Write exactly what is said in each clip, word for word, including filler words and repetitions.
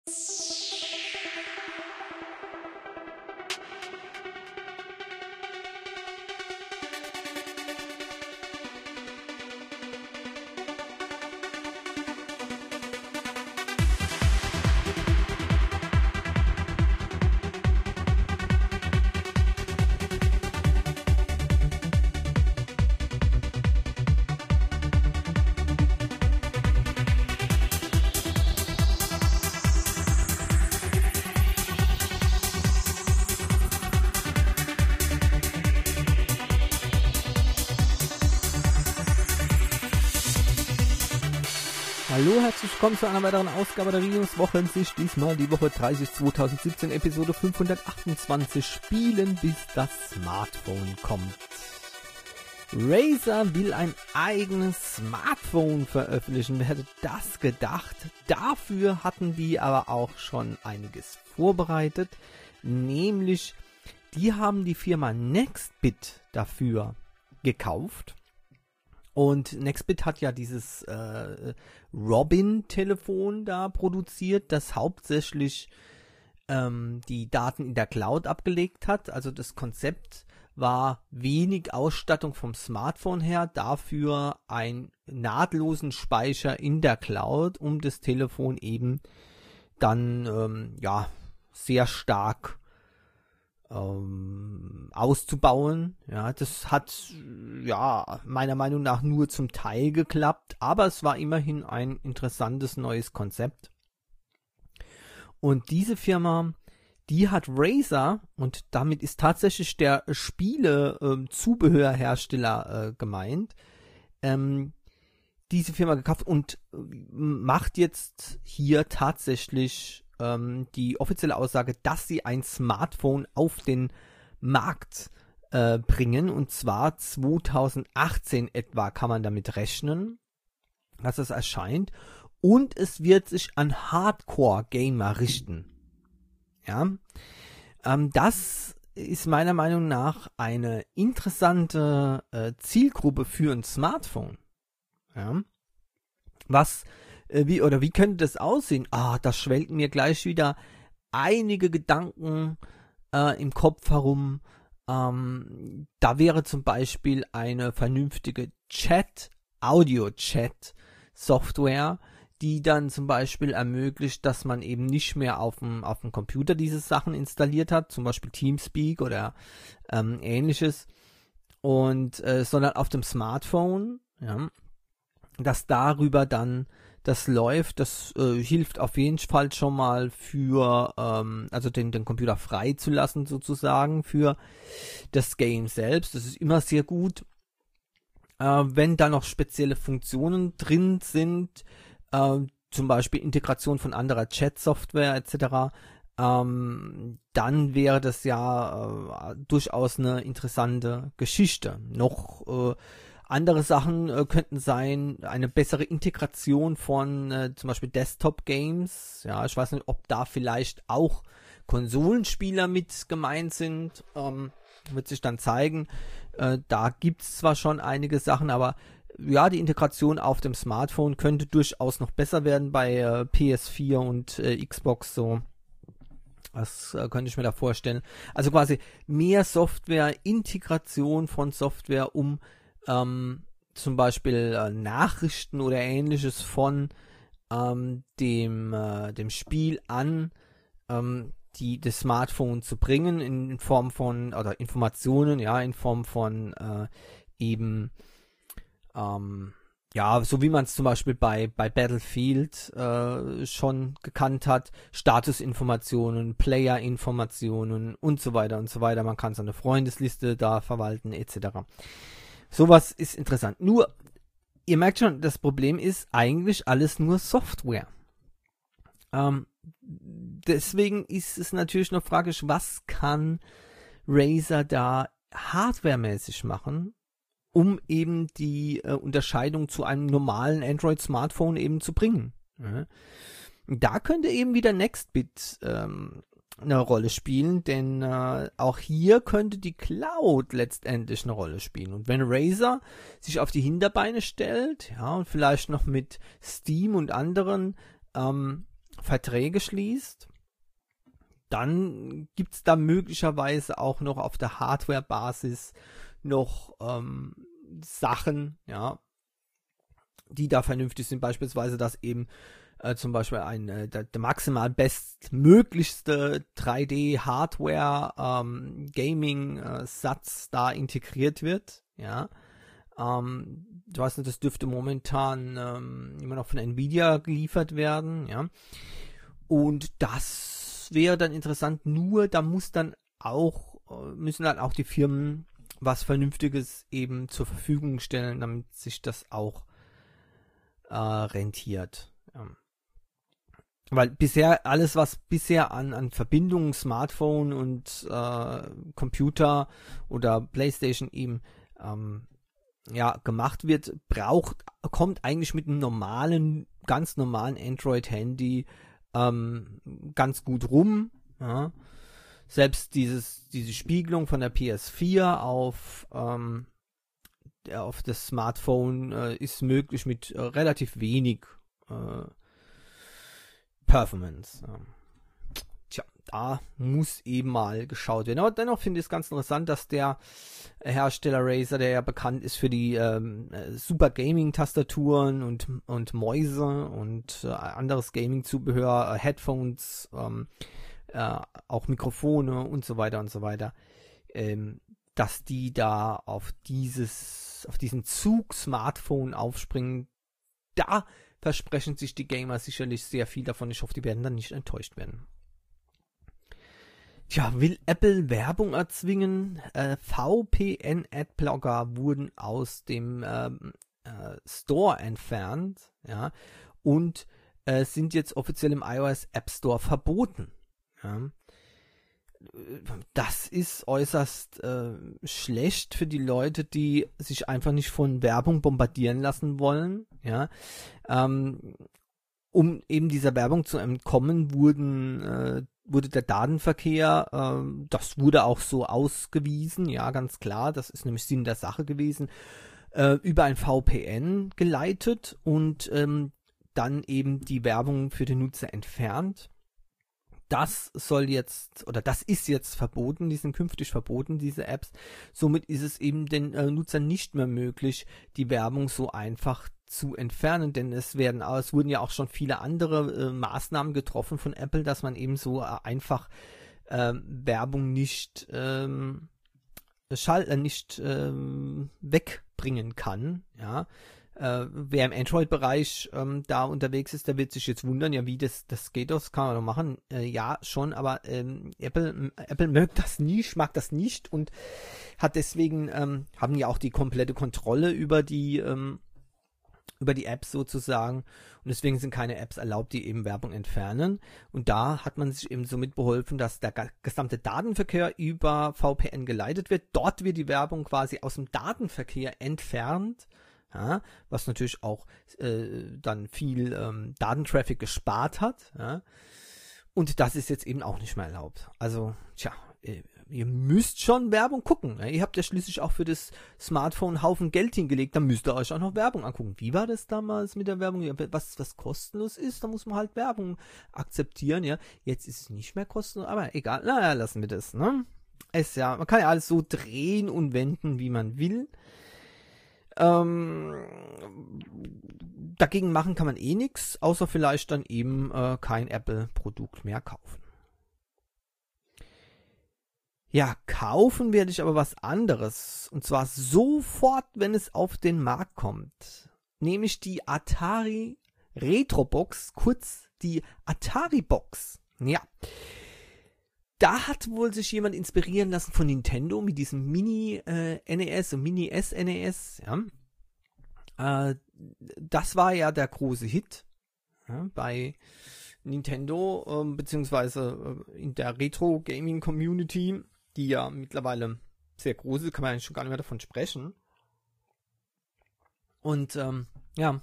Hallo, herzlich willkommen zu einer weiteren Ausgabe der Videos-Wochensicht. Diesmal die Woche dreißig zweitausendsiebzehn, Episode fünfhundertachtundzwanzig. Spielen, bis das Smartphone kommt. Razer will ein eigenes Smartphone veröffentlichen. Wer hätte das gedacht? Dafür hatten die aber auch schon einiges vorbereitet. Nämlich, die haben die Firma Nextbit dafür gekauft. Und Nextbit hat ja dieses äh, Robin-Telefon da produziert, das hauptsächlich ähm, die Daten in der Cloud abgelegt hat. Also das Konzept war wenig Ausstattung vom Smartphone her, dafür einen nahtlosen Speicher in der Cloud, um das Telefon eben dann ähm, ja sehr stark Ähm, auszubauen. Ja, das hat ja meiner Meinung nach nur zum Teil geklappt, aber es war immerhin ein interessantes neues Konzept. Und diese Firma, die hat Razer, und damit ist tatsächlich der Spiele-Zubehörhersteller äh, äh, gemeint, ähm, diese Firma gekauft und äh, macht jetzt hier tatsächlich die offizielle Aussage, dass sie ein Smartphone auf den Markt äh, bringen, und zwar zweitausendachtzehn etwa kann man damit rechnen, dass es erscheint, und es wird sich an Hardcore-Gamer richten. Ja, ähm, das ist meiner Meinung nach eine interessante äh, Zielgruppe für ein Smartphone. Ja, was Wie, oder wie könnte das aussehen? Ah, da schwelgen mir gleich wieder einige Gedanken äh, im Kopf herum. Ähm, da wäre zum Beispiel eine vernünftige Chat, Audio-Chat-Software, die dann zum Beispiel ermöglicht, dass man eben nicht mehr auf dem, auf dem Computer diese Sachen installiert hat, zum Beispiel Teamspeak oder ähm, ähnliches, und äh, sondern auf dem Smartphone, ja, dass darüber dann das läuft. Das äh, hilft auf jeden Fall schon mal für, ähm, also den, den Computer freizulassen sozusagen für das Game selbst. Das ist immer sehr gut. Äh, wenn da noch spezielle Funktionen drin sind, äh, zum Beispiel Integration von anderer Chat-Software et cetera, ähm, dann wäre das ja äh, durchaus eine interessante Geschichte. Noch äh, Andere Sachen äh, könnten sein, eine bessere Integration von äh, zum Beispiel Desktop-Games. Ja, ich weiß nicht, ob da vielleicht auch Konsolenspieler mit gemeint sind. Ähm, wird sich dann zeigen. Äh, da gibt es zwar schon einige Sachen, aber ja, die Integration auf dem Smartphone könnte durchaus noch besser werden bei äh, P S vier und äh, Xbox so. Das äh, könnte ich mir da vorstellen. Also quasi mehr Software, Integration von Software, um Ähm, zum Beispiel äh, Nachrichten oder ähnliches von ähm, dem, äh, dem Spiel an ähm, die, das Smartphone zu bringen, in, in Form von, oder Informationen, ja, in Form von äh, eben, ähm, ja, so wie man es zum Beispiel bei, bei Battlefield äh, schon gekannt hat, Statusinformationen, Player-Informationen und so weiter und so weiter. Man kann seine Freundesliste da verwalten, et cetera. Sowas ist interessant. Nur, ihr merkt schon, das Problem ist eigentlich alles nur Software. Ähm, deswegen ist es natürlich noch fraglich, was kann Razer da hardwaremäßig machen, um eben die äh, Unterscheidung zu einem normalen Android-Smartphone eben zu bringen. Ja. Da könnte eben wieder Nextbit ähm, eine Rolle spielen, denn äh, auch hier könnte die Cloud letztendlich eine Rolle spielen. Und wenn Razer sich auf die Hinterbeine stellt, ja, und vielleicht noch mit Steam und anderen ähm, Verträge schließt, dann gibt es da möglicherweise auch noch auf der Hardware-Basis noch ähm, Sachen, ja, die da vernünftig sind, beispielsweise, dass eben äh, zum Beispiel ein äh, der, der maximal bestmöglichste drei D-Hardware ähm, Gaming-Satz äh, da integriert wird, ja. Ähm, ich weiß nicht, das dürfte momentan ähm, immer noch von Nvidia geliefert werden, ja. Und das wäre dann interessant, nur da muss dann auch, müssen dann auch die Firmen was Vernünftiges eben zur Verfügung stellen, damit sich das auch äh, rentiert. Ja. Weil bisher, alles was bisher an, an Verbindungen, Smartphone und äh, Computer oder Playstation eben ähm, ja, gemacht wird, braucht, kommt eigentlich mit einem normalen, ganz normalen Android-Handy ähm, ganz gut rum. Ja. Selbst dieses, diese Spiegelung von der P S vier auf, ähm, auf das Smartphone äh, ist möglich mit äh, relativ wenig äh, Performance. Ja. Tja, da muss eben mal geschaut werden. Aber dennoch finde ich es ganz interessant, dass der Hersteller Razer, der ja bekannt ist für die ähm, super Gaming-Tastaturen und, und Mäuse und äh, anderes Gaming-Zubehör, äh, Headphones, ähm, äh, auch Mikrofone und so weiter und so weiter, ähm, dass die da auf dieses, auf diesen Zug Smartphone aufspringen. Da versprechen sich die Gamer sicherlich sehr viel davon. Ich hoffe, die werden dann nicht enttäuscht werden. Tja, will Apple Werbung erzwingen? Äh, V P N-Adblocker wurden aus dem ähm, äh, Store entfernt, ja, und äh, sind jetzt offiziell im iOS App Store verboten. Ja. Das ist äußerst äh, schlecht für die Leute, die sich einfach nicht von Werbung bombardieren lassen wollen. Ja. Ähm, um eben dieser Werbung zu entkommen, wurden, äh, wurde der Datenverkehr, äh, das wurde auch so ausgewiesen, ja, ganz klar, das ist nämlich Sinn der Sache gewesen, äh, über ein V P N geleitet und ähm, dann eben die Werbung für den Nutzer entfernt. Das soll jetzt, oder das ist jetzt verboten, die sind künftig verboten, diese Apps. Somit ist es eben den äh, Nutzern nicht mehr möglich, die Werbung so einfach zu entfernen, denn es werden, es wurden ja auch schon viele andere äh, Maßnahmen getroffen von Apple, dass man eben so äh, einfach äh, Werbung nicht ähm, schall, äh, nicht ähm, wegbringen kann, ja. Äh, wer im Android-Bereich ähm, da unterwegs ist, der wird sich jetzt wundern, ja, wie das, das geht, das kann man doch machen. Äh, ja, schon, aber ähm, Apple, Apple mögt das nicht, mag das nicht und hat deswegen, ähm, haben ja auch die komplette Kontrolle über die, ähm, über die Apps sozusagen und deswegen sind keine Apps erlaubt, die eben Werbung entfernen und da hat man sich eben so mitbeholfen, dass der gesamte Datenverkehr über V P N geleitet wird. Dort wird die Werbung quasi aus dem Datenverkehr entfernt. Ja, was natürlich auch äh, dann viel ähm, Datentraffic gespart hat. Ja. Und das ist jetzt eben auch nicht mehr erlaubt. Also, tja, ihr, ihr müsst schon Werbung gucken. Ja. Ihr habt ja schließlich auch für das Smartphone einen Haufen Geld hingelegt. Da müsst ihr euch auch noch Werbung angucken. Wie war das damals mit der Werbung? Was, was kostenlos ist, da muss man halt Werbung akzeptieren. Ja. Jetzt ist es nicht mehr kostenlos, aber egal. Naja, lassen wir das. Ne? Es, ja, man kann ja alles so drehen und wenden, wie man will. Ähm, dagegen machen kann man eh nichts, außer vielleicht dann eben äh, kein Apple-Produkt mehr kaufen. Ja, kaufen werde ich aber was anderes. Und zwar sofort, wenn es auf den Markt kommt. Nämlich die Atari Retrobox, kurz die Atari Box. Ja. Da hat wohl sich jemand inspirieren lassen von Nintendo mit diesem Mini-N E S und Mini-S N E S. Ja. Äh, das war ja der große Hit, ja, bei Nintendo, äh, beziehungsweise äh, in der Retro-Gaming-Community, die ja mittlerweile sehr groß ist, kann man eigentlich schon gar nicht mehr davon sprechen. Und ähm, ja,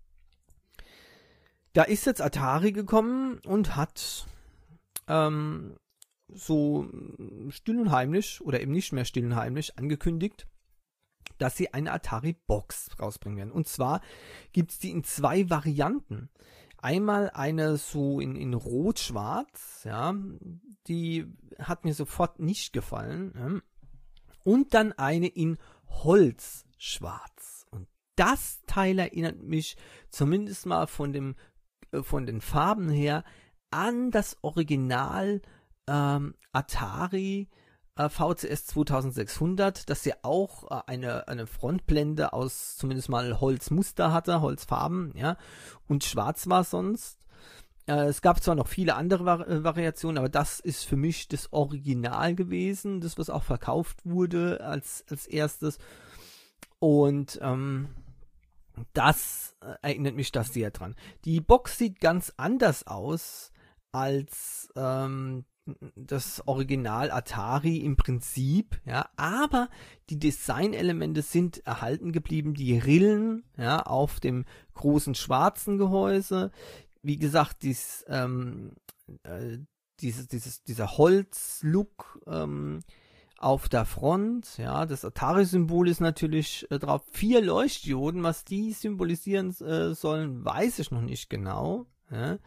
da ist jetzt Atari gekommen und hat ähm, so still und heimlich oder eben nicht mehr still und heimlich angekündigt, dass sie eine Atari Box rausbringen werden. Und zwar gibt es die in zwei Varianten. einmal eine so in, in Rot-Schwarz, ja, die hat mir sofort nicht gefallen. Ja. Und dann eine in Holzschwarz. Und das Teil erinnert mich zumindest mal von dem äh, von den Farben her an das Original ähm, Atari äh, V C S zweitausendsechshundert, das ja auch äh, eine, eine Frontblende aus zumindest mal Holzmuster hatte, Holzfarben, ja, und schwarz war sonst. Äh, es gab zwar noch viele andere Vari- äh, Variationen, aber das ist für mich das Original gewesen, das was auch verkauft wurde als, als erstes. Und ähm, das äh, erinnert mich da sehr dran. Die Box sieht ganz anders aus als ähm, das Original Atari im Prinzip, ja, aber die Designelemente sind erhalten geblieben, die Rillen, ja, auf dem großen schwarzen Gehäuse, wie gesagt, dies, ähm, äh, dieses, dieses, dieser Holzlook ähm, auf der Front, ja, das Atari-Symbol ist natürlich äh, drauf, vier Leuchtdioden, was die symbolisieren äh, sollen, weiß ich noch nicht genau, ja.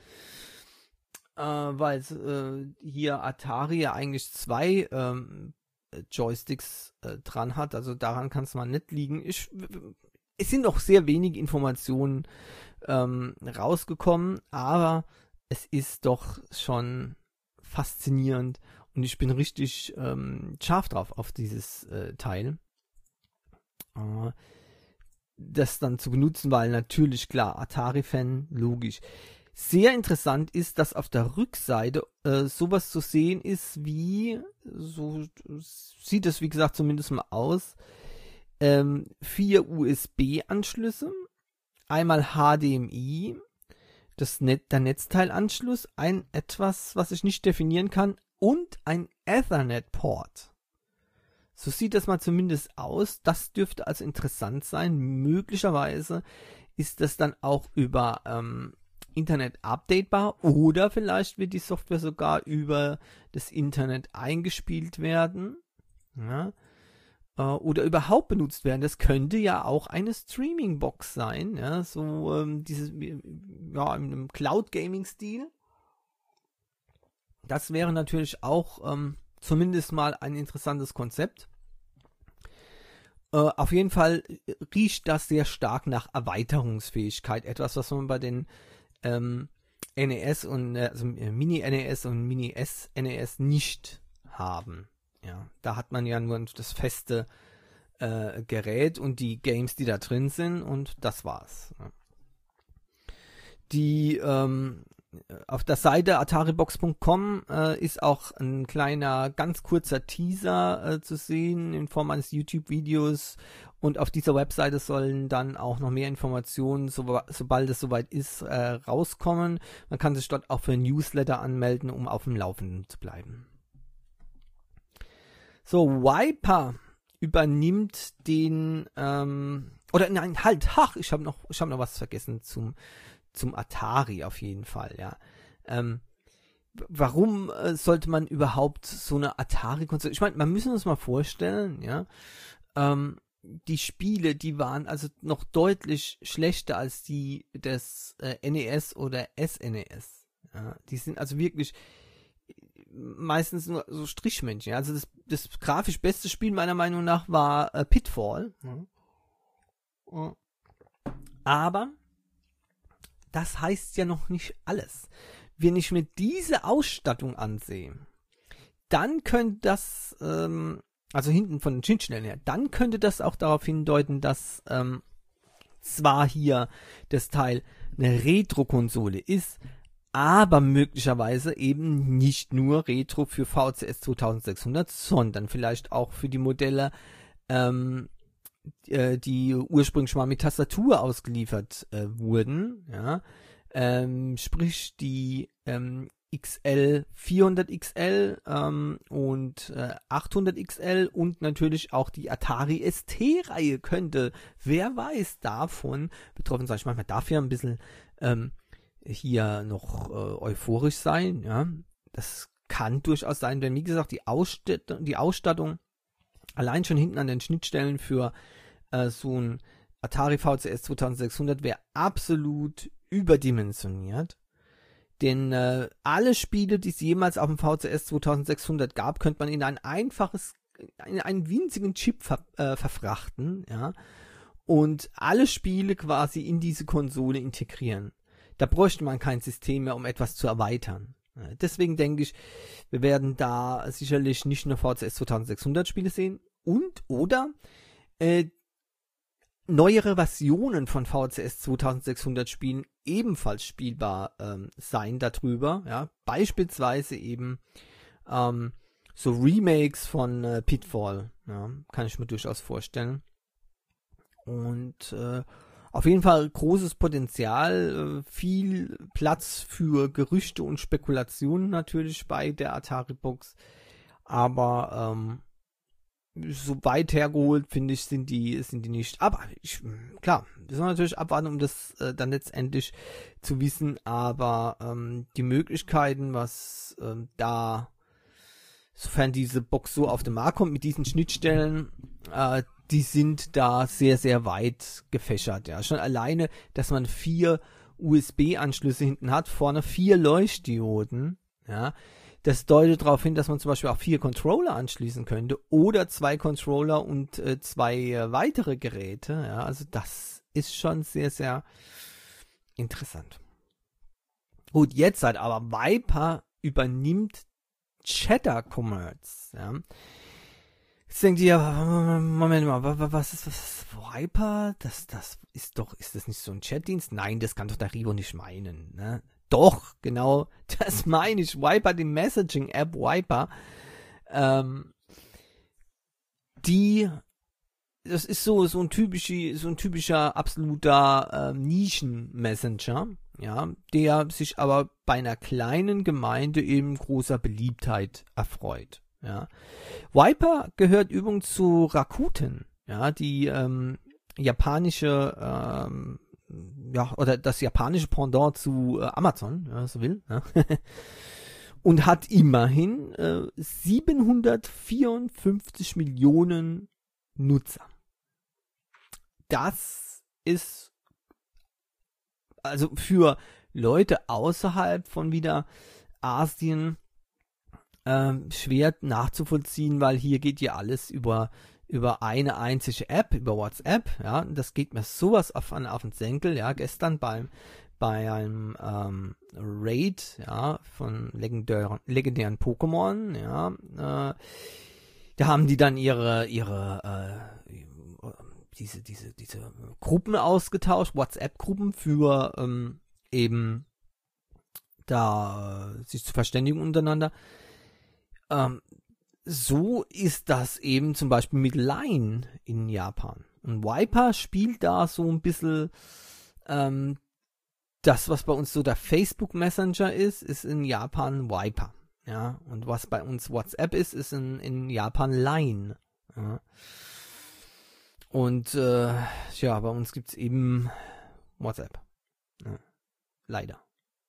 Äh, weil äh, hier Atari ja eigentlich zwei ähm, Joysticks äh, dran hat, also daran kann es mal nicht liegen. Ich, es sind auch sehr wenige Informationen ähm, rausgekommen, aber es ist doch schon faszinierend und ich bin richtig ähm, scharf drauf auf dieses äh, Teil. Äh, das dann zu benutzen, weil natürlich klar, Atari-Fan, logisch. Sehr interessant ist, dass auf der Rückseite äh, sowas zu sehen ist wie, so sieht es wie gesagt zumindest mal aus, ähm, vier U S B-Anschlüsse, einmal H D M I, das Net, der Netzteilanschluss, ein etwas, was ich nicht definieren kann, und ein Ethernet-Port. So sieht das mal zumindest aus. Das dürfte also interessant sein. Möglicherweise ist das dann auch über ähm, Internet updatebar oder vielleicht wird die Software sogar über das Internet eingespielt werden, ja, äh, oder überhaupt benutzt werden. Das könnte ja auch eine Streaming-Box sein, ja, so ähm, dieses, ja, in einem Cloud-Gaming-Stil. Das wäre natürlich auch ähm, zumindest mal ein interessantes Konzept. Äh, auf jeden Fall riecht das sehr stark nach Erweiterungsfähigkeit, etwas, was man bei den Ähm, N E S und also Mini-N E S und Mini-S N E S nicht haben. Ja, da hat man ja nur das feste äh, Gerät und die Games, die da drin sind, und das war's. Ja. Die ähm, auf der Seite ataribox punkt com äh, ist auch ein kleiner, ganz kurzer Teaser äh, zu sehen in Form eines YouTube-Videos. Und auf dieser Webseite sollen dann auch noch mehr Informationen, so, sobald es soweit ist, äh, rauskommen. Man kann sich dort auch für ein Newsletter anmelden, um auf dem Laufenden zu bleiben. So, Wiper übernimmt den, ähm, oder nein, halt, ach, ich habe noch, ich habe noch was vergessen zum, zum Atari auf jeden Fall, ja. Ähm, warum äh, sollte man überhaupt so eine Atari-Konsole, ich meine, man müssen uns mal vorstellen, ja, ähm, die Spiele, die waren also noch deutlich schlechter als die des äh, N E S oder S N E S. Ja, die sind also wirklich meistens nur so Strichmännchen. Also das, das grafisch beste Spiel meiner Meinung nach war äh, Pitfall. Ja. Aber das heißt ja noch nicht alles. Wenn ich mir diese Ausstattung ansehe, dann könnte das ähm, also hinten von den Schnittstellen her, dann könnte das auch darauf hindeuten, dass ähm, zwar hier das Teil eine Retro-Konsole ist, aber möglicherweise eben nicht nur Retro für V C S zweitausendsechshundert, sondern vielleicht auch für die Modelle, ähm, äh, die ursprünglich mal mit Tastatur ausgeliefert äh, wurden, ja, ähm, sprich die ähm, X L vierhundert X L ähm, und äh, achthundert X L und natürlich auch die Atari S T-Reihe könnte, wer weiß, davon betroffen sein. Ich meine, man darf ja ein bisschen ähm, hier noch äh, euphorisch sein, ja. Das kann durchaus sein, denn wie gesagt, die Ausstattung, die Ausstattung allein schon hinten an den Schnittstellen für äh, so ein Atari V C S zweitausendsechshundert wäre absolut überdimensioniert. Denn äh, alle Spiele, die es jemals auf dem V C S zweitausendsechshundert gab, könnte man in ein einfaches, in einen winzigen Chip ver, äh, verfrachten, ja, und alle Spiele quasi in diese Konsole integrieren. Da bräuchte man kein System mehr, um etwas zu erweitern. Ja, deswegen denke ich, wir werden da sicherlich nicht nur V C S zweitausendsechshundert Spiele sehen und oder äh, neuere Versionen von V C S zweitausendsechshundert Spielen ebenfalls spielbar ähm, sein darüber, ja, beispielsweise eben ähm, so Remakes von äh, Pitfall, ja, kann ich mir durchaus vorstellen. Und äh, auf jeden Fall großes Potenzial, äh, viel Platz für Gerüchte und Spekulationen natürlich bei der Atari-Box, aber ähm, so weit hergeholt, finde ich, sind die, sind die nicht. Aber ich, klar, wir sollen natürlich abwarten, um das äh, dann letztendlich zu wissen, aber ähm, die Möglichkeiten, was ähm, da, sofern diese Box so auf den Markt kommt mit diesen Schnittstellen, äh, die sind da sehr, sehr weit gefächert. Ja, schon alleine, dass man vier U S B-Anschlüsse hinten hat, vorne vier Leuchtdioden, ja. Das deutet darauf hin, dass man zum Beispiel auch vier Controller anschließen könnte oder zwei Controller und äh, zwei äh, weitere Geräte. Ja, also das ist schon sehr, sehr interessant. Gut, jetzt halt aber Viper übernimmt Cheddar Commerce. Ja. Jetzt denkt ihr, Moment mal, was ist das? Viper? Das, das ist doch, ist das nicht so ein Chatdienst? Nein, das kann doch der Rivo nicht meinen, ne? Doch, genau, das meine ich. Viper, die Messaging-App Viper, ähm, die, das ist so, so ein typischer, so ein typischer, absoluter ähm, Nischen-Messenger, ja, der sich aber bei einer kleinen Gemeinde eben großer Beliebtheit erfreut, ja. Viper gehört übrigens zu Rakuten, ja, die ähm, japanische, ähm, ja, oder das japanische Pendant zu äh, Amazon, wenn man so will, ja. Und hat immerhin äh, siebenhundertvierundfünfzig Millionen Nutzer. Das ist also für Leute außerhalb von wieder Asien äh, schwer nachzuvollziehen, weil hier geht ja alles über über eine einzige App, über WhatsApp, ja, das geht mir sowas auf, auf den Senkel, ja, gestern beim, bei einem ähm, Raid, ja, von legendären, legendären Pokémon, ja, äh, da haben die dann ihre, ihre, äh, diese, diese, diese Gruppen ausgetauscht, WhatsApp-Gruppen für ähm, eben da äh, sich zu verständigen untereinander. Ähm, So ist das eben zum Beispiel mit Line in Japan. Und Viper spielt da so ein bisschen ähm, das, was bei uns so der Facebook Messenger ist, ist in Japan Viper. Ja, und was bei uns WhatsApp ist, ist in, in Japan Line. Ja. Und äh, ja, bei uns gibt's eben WhatsApp. Ja. Leider.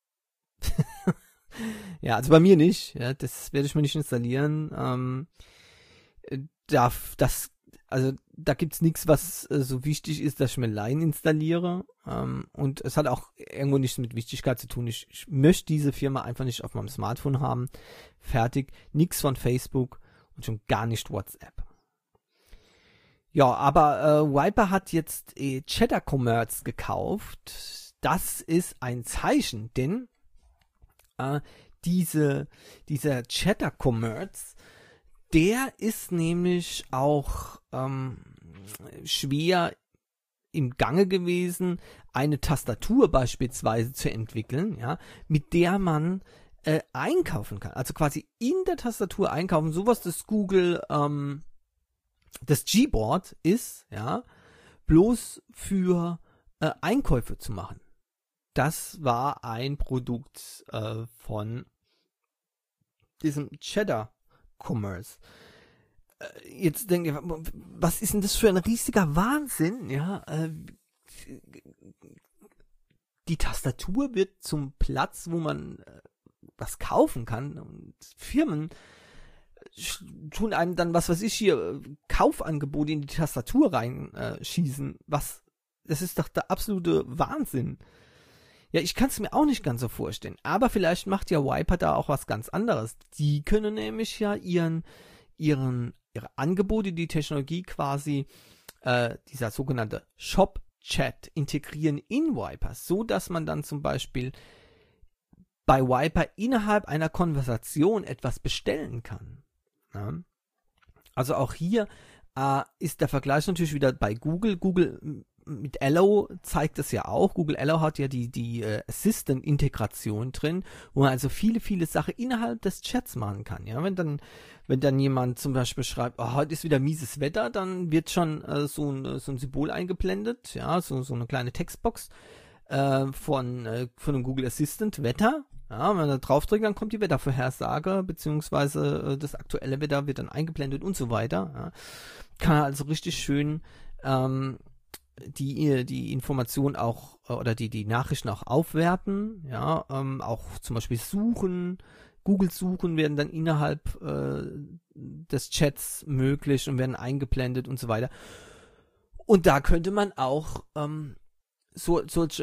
Ja, also bei mir nicht. Ja, das werde ich mir nicht installieren. Ähm, da, das, also da gibt's nichts, was äh, so wichtig ist, dass ich mir Line installiere. Ähm, und es hat auch irgendwo nichts mit Wichtigkeit zu tun. Ich, ich möchte diese Firma einfach nicht auf meinem Smartphone haben. Fertig. Nix von Facebook und schon gar nicht WhatsApp. Ja, aber äh, Viper hat jetzt äh, Cheddar Commerce gekauft. Das ist ein Zeichen, denn äh, diese, dieser Cheddar Commerce, der ist nämlich auch ähm, schwer im Gange gewesen, eine Tastatur beispielsweise zu entwickeln, ja, mit der man äh, einkaufen kann. Also quasi in der Tastatur einkaufen, sowas das Google, ähm, das Gboard ist, ja, bloß für äh, Einkäufe zu machen. Das war ein Produkt äh, von diesem Cheddar Commerce. Äh, jetzt denkt ihr, was ist denn das für ein riesiger Wahnsinn? Ja, äh, die Tastatur wird zum Platz, wo man äh, was kaufen kann, und Firmen tun einem dann, was weiß ich hier, Kaufangebote in die Tastatur reinschießen. Äh, was, das ist doch der absolute Wahnsinn. Ja, ich kann es mir auch nicht ganz so vorstellen. Aber vielleicht macht ja Viper da auch was ganz anderes. Die können nämlich ja ihren, ihren, ihre Angebote, die Technologie quasi, äh, dieser sogenannte Shop-Chat integrieren in Viper, so dass man dann zum Beispiel bei Viper innerhalb einer Konversation etwas bestellen kann. Ja? Also auch hier äh, ist der Vergleich natürlich wieder bei Google. Google mit Allo zeigt es ja auch. Google Allo hat ja die, die äh, Assistant-Integration drin, wo man also viele, viele Sachen innerhalb des Chats machen kann. Ja, wenn dann, wenn dann jemand zum Beispiel schreibt, oh, heute ist wieder mieses Wetter, dann wird schon äh, so, ein, so ein Symbol eingeblendet, ja, so, so eine kleine Textbox äh, von, äh, von einem Google Assistant, Wetter. Ja, wenn man da draufdrückt, dann kommt die Wettervorhersage, beziehungsweise äh, das aktuelle Wetter wird dann eingeblendet und so weiter. Ja. Kann also richtig schön ähm, die die Information auch oder die die Nachrichten auch aufwerten, ja, ähm, auch zum Beispiel suchen, Google suchen werden dann innerhalb äh, des Chats möglich und werden eingeblendet und so weiter. Und da könnte man auch ähm, so solche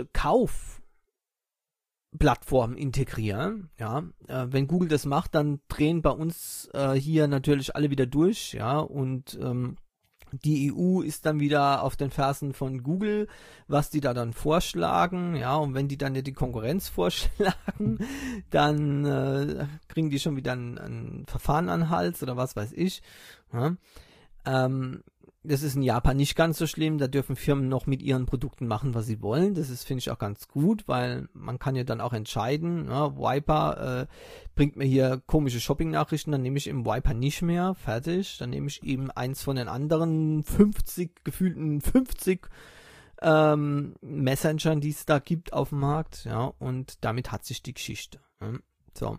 Kaufplattformen integrieren, ja. Äh, wenn Google das macht, dann drehen bei uns äh, hier natürlich alle wieder durch, ja, und ähm, die E U ist dann wieder auf den Fersen von Google, was die da dann vorschlagen, ja, und wenn die dann ja die Konkurrenz vorschlagen, dann äh, kriegen die schon wieder ein, ein Verfahren an den Hals oder was weiß ich. Ja. Ähm, das ist in Japan nicht ganz so schlimm, da dürfen Firmen noch mit ihren Produkten machen, was sie wollen. Das ist, finde ich, auch ganz gut, weil man kann ja dann auch entscheiden, ja, Viper äh, bringt mir hier komische Shopping-Nachrichten, dann nehme ich eben Viper nicht mehr, fertig. Dann nehme ich eben eins von den anderen fünfzig, gefühlten fünfzig ähm, Messengern, die es da gibt auf dem Markt, ja, und damit hat sich die Geschichte. Ja. So.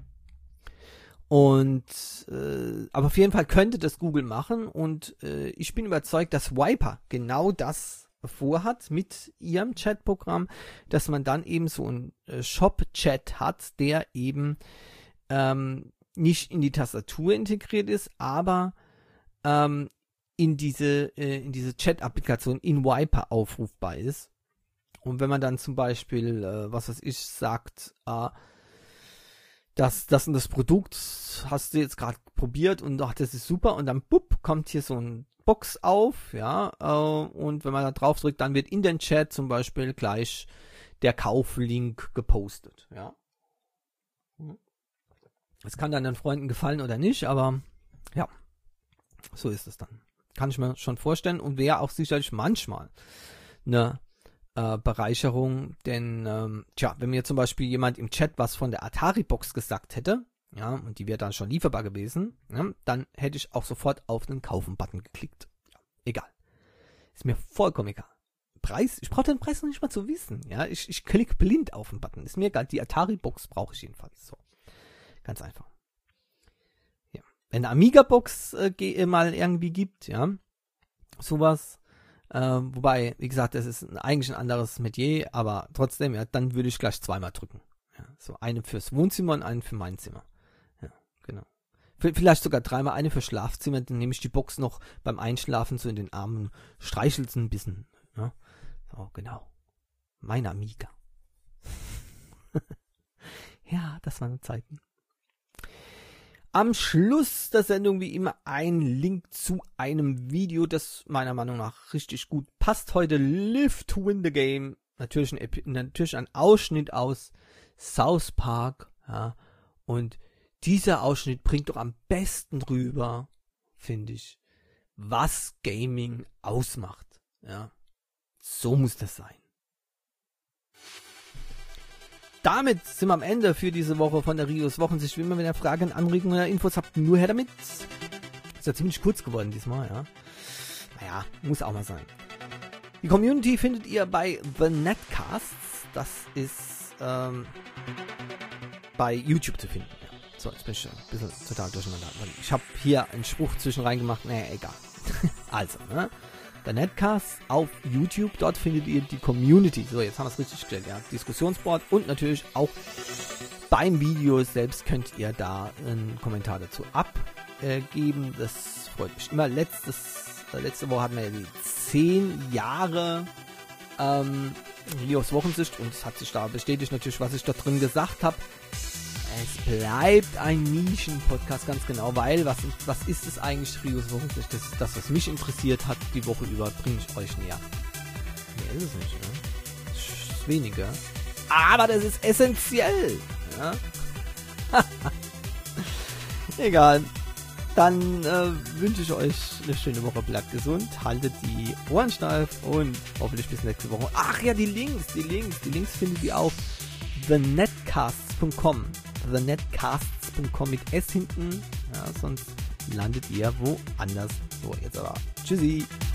Und äh, aber auf jeden Fall könnte das Google machen und äh, ich bin überzeugt, dass Viper genau das vorhat mit ihrem Chatprogramm, dass man dann eben so einen äh, Shop-Chat hat, der eben ähm, nicht in die Tastatur integriert ist, aber ähm, in diese äh, in diese Chat-Applikation in Viper aufrufbar ist. Und wenn man dann zum Beispiel, äh, was weiß ich, sagt, äh, Das, das und das Produkt hast du jetzt gerade probiert und ach, das ist super und dann bupp, kommt hier so ein Box auf, ja, äh, und wenn man da drauf drückt, dann wird in den Chat zum Beispiel gleich der Kauflink gepostet, ja. Es kann dann den Freunden gefallen oder nicht, aber ja, so ist es dann. Kann ich mir schon vorstellen und wäre auch sicherlich manchmal eine Äh, Bereicherung, denn ähm, tja, wenn mir zum Beispiel jemand im Chat was von der Atari-Box gesagt hätte, ja, und die wäre dann schon lieferbar gewesen, ja, dann hätte ich auch sofort auf den Kaufen-Button geklickt. Ja, egal. Ist mir vollkommen egal. Preis, ich brauche den Preis noch nicht mal zu wissen, ja, ich, ich klicke blind auf den Button, ist mir egal, die Atari-Box brauche ich jedenfalls, so. Ganz einfach. Ja. Wenn eine Amiga-Box äh, mal irgendwie gibt, ja, sowas. Äh, wobei, wie gesagt, das ist eigentlich ein anderes Metier, aber trotzdem, ja, dann würde ich gleich zweimal drücken. Ja, so eine fürs Wohnzimmer und eine für mein Zimmer. Ja, genau. V- vielleicht sogar dreimal, eine für Schlafzimmer, dann nehme ich die Box noch beim Einschlafen so in den Armen, streichelt es ein bisschen. Ja, so, genau. Mein Amiga. Ja, das waren Zeiten. Am Schluss der Sendung wie immer ein Link zu einem Video, das meiner Meinung nach richtig gut passt. Heute Live to Win the Game. Natürlich ein, natürlich ein Ausschnitt aus South Park. Ja. Und dieser Ausschnitt bringt doch am besten rüber, finde ich, was Gaming ausmacht. Ja. So muss das sein. Damit sind wir am Ende für diese Woche von der Rios Wochensicht. Wenn ihr Fragen, Anregungen oder Infos habt, nur her damit. Ist ja ziemlich kurz geworden diesmal, ja. Naja, muss auch mal sein. Die Community findet ihr bei The Netcasts. Das ist ähm, bei YouTube zu finden. Ja. So, jetzt bin ich ein bisschen total durcheinander. Ich habe hier einen Spruch zwischen rein gemacht. Naja, egal. Also, ne? Der Netcast auf YouTube, dort findet ihr die Community. So, jetzt haben wir es richtig gestellt, ja. Diskussionsboard und natürlich auch beim Video selbst könnt ihr da einen Kommentar dazu abgeben. Das freut mich immer. Letztes, äh, letzte Woche hatten wir ja die zehn Jahre ähm, Rios Wochensicht, und es hat sich da bestätigt natürlich, was ich da drin gesagt habe. Es bleibt ein Nischen-Podcast, ganz genau, weil was, was ist es eigentlich, Rios Wochensicht? Das ist das, was mich interessiert hat, die Woche über, bringe ich euch näher. Mehr ist es nicht, ne? Das ist weniger. Aber das ist essentiell. Ja? Egal. Dann äh, wünsche ich euch eine schöne Woche. Bleibt gesund, haltet die Ohren steif und hoffentlich bis nächste Woche. Ach ja, die Links, die Links, die Links findet ihr auf the netcasts punkt com. the netcasts punkt com mit S hinten. Ja, sonst landet ihr woanders. So, jetzt aber. Tschüssi.